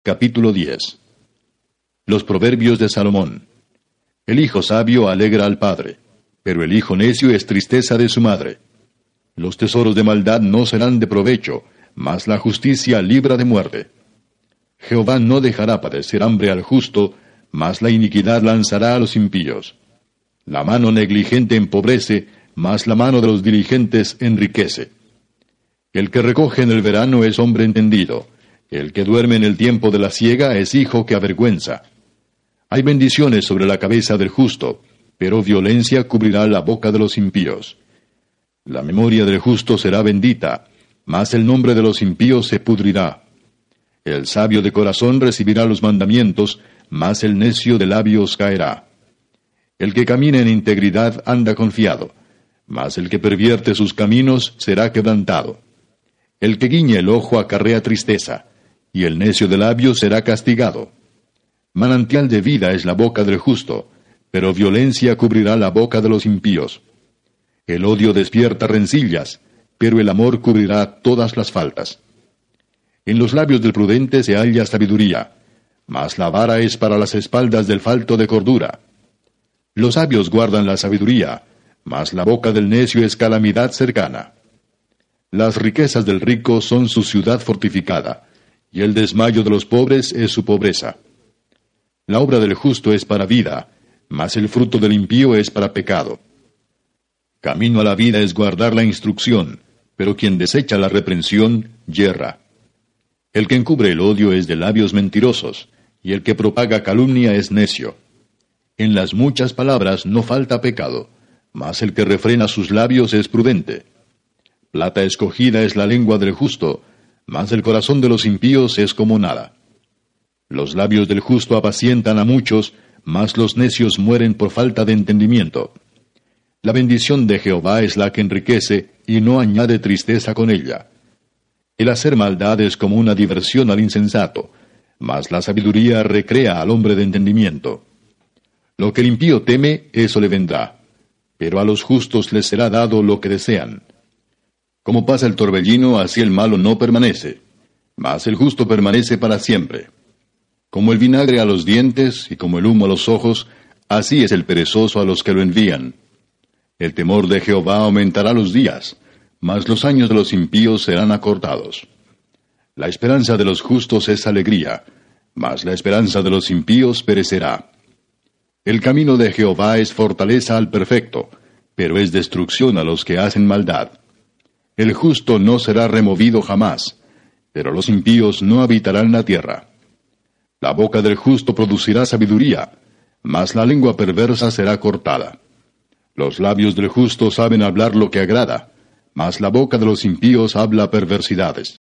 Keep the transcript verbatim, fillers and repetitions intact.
Capítulo diez. Los proverbios de Salomón. El hijo sabio alegra al padre, pero el hijo necio es tristeza de su madre. Los tesoros de maldad no serán de provecho, mas la justicia libra de muerte. Jehová no dejará padecer hambre al justo, mas la iniquidad lanzará a los impíos. La mano negligente empobrece, mas la mano de los diligentes enriquece. El que recoge en el verano es hombre entendido. El que duerme en el tiempo de la siega es hijo que avergüenza. Hay bendiciones sobre la cabeza del justo, pero violencia cubrirá la boca de los impíos. La memoria del justo será bendita, mas el nombre de los impíos se pudrirá. El sabio de corazón recibirá los mandamientos, mas el necio de labios caerá. El que camina en integridad anda confiado, mas el que pervierte sus caminos será quebrantado. El que guiñe el ojo acarrea tristeza, y el necio de labios será castigado. Manantial de vida es la boca del justo, pero violencia cubrirá la boca de los impíos. El odio despierta rencillas, pero el amor cubrirá todas las faltas. En los labios del prudente se halla sabiduría, mas la vara es para las espaldas del falto de cordura. Los sabios guardan la sabiduría, mas la boca del necio es calamidad cercana. Las riquezas del rico son su ciudad fortificada, y el desmayo de los pobres es su pobreza. La obra del justo es para vida, mas el fruto del impío es para pecado. Camino a la vida es guardar la instrucción, pero quien desecha la reprensión, yerra. El que encubre el odio es de labios mentirosos, y el que propaga calumnia es necio. En las muchas palabras no falta pecado, mas el que refrena sus labios es prudente. Plata escogida es la lengua del justo, mas el corazón de los impíos es como nada. Los labios del justo apacientan a muchos, mas los necios mueren por falta de entendimiento. La bendición de Jehová es la que enriquece, y no añade tristeza con ella. El hacer maldad es como una diversión al insensato, mas la sabiduría recrea al hombre de entendimiento. Lo que el impío teme, eso le vendrá, pero a los justos les será dado lo que desean. Como pasa el torbellino, así el malo no permanece, mas el justo permanece para siempre. Como el vinagre a los dientes y como el humo a los ojos, así es el perezoso a los que lo envían. El temor de Jehová aumentará los días, mas los años de los impíos serán acortados. La esperanza de los justos es alegría, mas la esperanza de los impíos perecerá. El camino de Jehová es fortaleza al perfecto, pero es destrucción a los que hacen maldad. El justo no será removido jamás, pero los impíos no habitarán la tierra. La boca del justo producirá sabiduría, mas la lengua perversa será cortada. Los labios del justo saben hablar lo que agrada, mas la boca de los impíos habla perversidades.